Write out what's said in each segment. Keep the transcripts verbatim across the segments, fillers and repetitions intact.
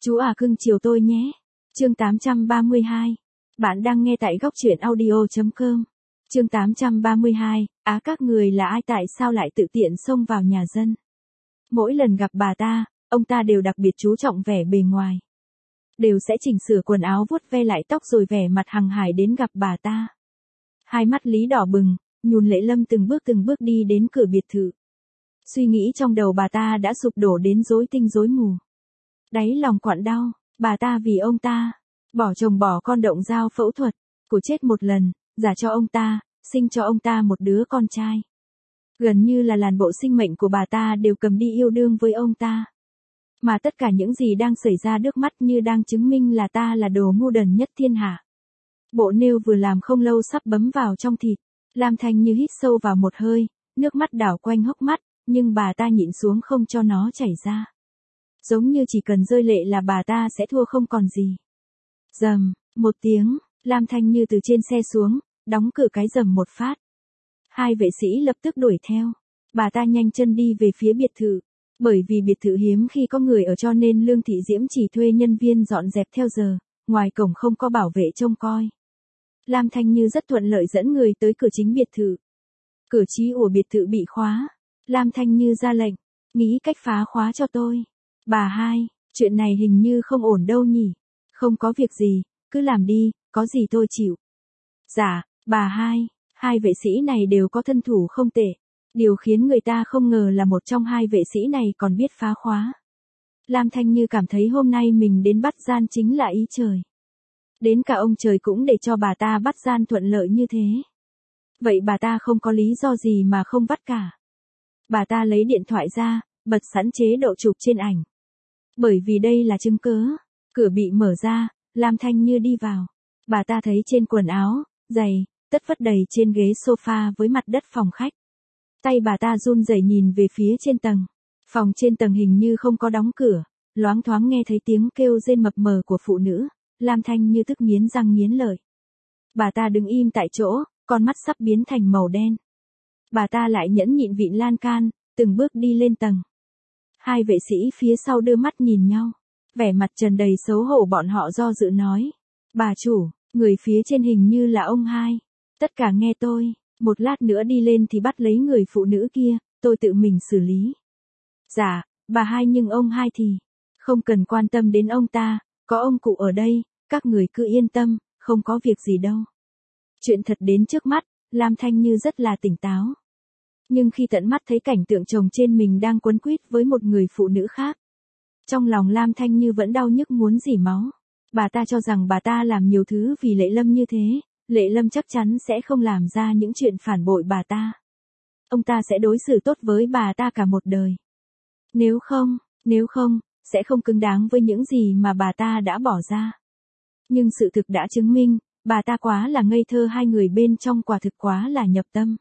Chú à cưng chiều tôi nhé. Chương tám trăm ba mươi hai. Bạn đang nghe tại góc truyện audio chấm com. Chương tám trăm ba mươi hai. Á các người là ai tại sao lại tự tiện xông vào nhà dân? Mỗi lần gặp bà ta, ông ta đều đặc biệt chú trọng vẻ bề ngoài. Đều sẽ chỉnh sửa quần áo vuốt ve lại tóc rồi vẻ mặt hằng hải đến gặp bà ta. Hai mắt Lý đỏ bừng, nhún Lệ Lâm từng bước từng bước đi đến cửa biệt thự. Suy nghĩ trong đầu bà ta đã sụp đổ đến rối tinh rối mù. Đáy lòng quặn đau, bà ta vì ông ta, bỏ chồng bỏ con động dao phẫu thuật, của chết một lần, giả cho ông ta, sinh cho ông ta một đứa con trai. Gần như là làn bộ sinh mệnh của bà ta đều cầm đi yêu đương với ông ta. Mà tất cả những gì đang xảy ra trước mắt như đang chứng minh là ta là đồ ngu đần nhất thiên hạ. Bộ nêu vừa làm không lâu sắp bấm vào trong thịt, Lam Thanh Như hít sâu vào một hơi, nước mắt đảo quanh hốc mắt, nhưng bà ta nhịn xuống không cho nó chảy ra. Giống như chỉ cần rơi lệ là bà ta sẽ thua không còn gì. Rầm, một tiếng, Lam Thanh Như từ trên xe xuống, đóng cửa cái rầm một phát. Hai vệ sĩ lập tức đuổi theo. Bà ta nhanh chân đi về phía biệt thự. Bởi vì biệt thự hiếm khi có người ở cho nên Lương Thị Diễm chỉ thuê nhân viên dọn dẹp theo giờ, ngoài cổng không có bảo vệ trông coi. Lam Thanh Như rất thuận lợi dẫn người tới cửa chính biệt thự. Cửa chí của biệt thự bị khóa. Lam Thanh Như ra lệnh, nghĩ cách phá khóa cho tôi. Bà hai, chuyện này hình như không ổn đâu nhỉ. Không có việc gì, cứ làm đi, có gì tôi chịu. Dạ, bà hai, hai vệ sĩ này đều có thân thủ không tệ. Điều khiến người ta không ngờ là một trong hai vệ sĩ này còn biết phá khóa. Lam Thanh Như cảm thấy hôm nay mình đến bắt gian chính là ý trời. Đến cả ông trời cũng để cho bà ta bắt gian thuận lợi như thế. Vậy bà ta không có lý do gì mà không bắt cả. Bà ta lấy điện thoại ra, bật sẵn chế độ chụp trên ảnh. Bởi vì đây là chứng cớ. Cửa bị mở ra, Lam Thanh Như đi vào. Bà ta thấy trên quần áo, giày, tất vất đầy trên ghế sofa với mặt đất phòng khách. Tay bà ta run rẩy nhìn về phía trên tầng. Phòng trên tầng hình như không có đóng cửa. Loáng thoáng nghe thấy tiếng kêu rên mập mờ của phụ nữ. Lam Thanh Như tức nghiến răng nghiến lợi. Bà ta đứng im tại chỗ, con mắt sắp biến thành màu đen. Bà ta lại nhẫn nhịn vịn lan can, từng bước đi lên tầng. Hai vệ sĩ phía sau đưa mắt nhìn nhau. Vẻ mặt tràn đầy xấu hổ bọn họ do dự nói. Bà chủ, người phía trên hình như là ông hai. Tất cả nghe tôi, một lát nữa đi lên thì bắt lấy người phụ nữ kia, tôi tự mình xử lý. Dạ, bà hai nhưng ông hai thì, không cần quan tâm đến ông ta, có ông cụ ở đây, các người cứ yên tâm, không có việc gì đâu. Chuyện thật đến trước mắt, Lam Thanh Như rất là tỉnh táo. Nhưng khi tận mắt thấy cảnh tượng chồng trên mình đang quấn quýt với một người phụ nữ khác. Trong lòng Lam Thanh Như vẫn đau nhức muốn rỉ máu. Bà ta cho rằng bà ta làm nhiều thứ vì Lệ Lâm như thế, Lệ Lâm chắc chắn sẽ không làm ra những chuyện phản bội bà ta. Ông ta sẽ đối xử tốt với bà ta cả một đời. Nếu không, nếu không, sẽ không cứng đáng với những gì mà bà ta đã bỏ ra. Nhưng sự thực đã chứng minh, bà ta quá là ngây thơ, hai người bên trong quả thực quá là nhập tâm.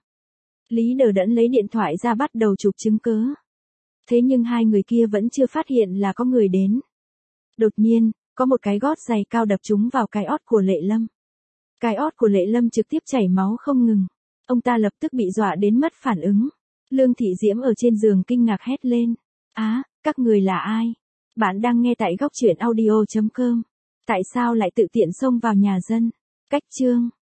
Lý đờ đẫn lấy điện thoại ra bắt đầu chụp chứng cớ. Thế nhưng hai người kia vẫn chưa phát hiện là có người đến. Đột nhiên, có một cái gót giày cao đập trúng vào cái ót của Lệ Lâm. Cái ót của Lệ Lâm trực tiếp chảy máu không ngừng. Ông ta lập tức bị dọa đến mất phản ứng. Lương Thị Diễm ở trên giường kinh ngạc hét lên. Á, các người là ai? Bạn đang nghe tại góc truyện audio chấm com. Tại sao lại tự tiện xông vào nhà dân? Cách chương.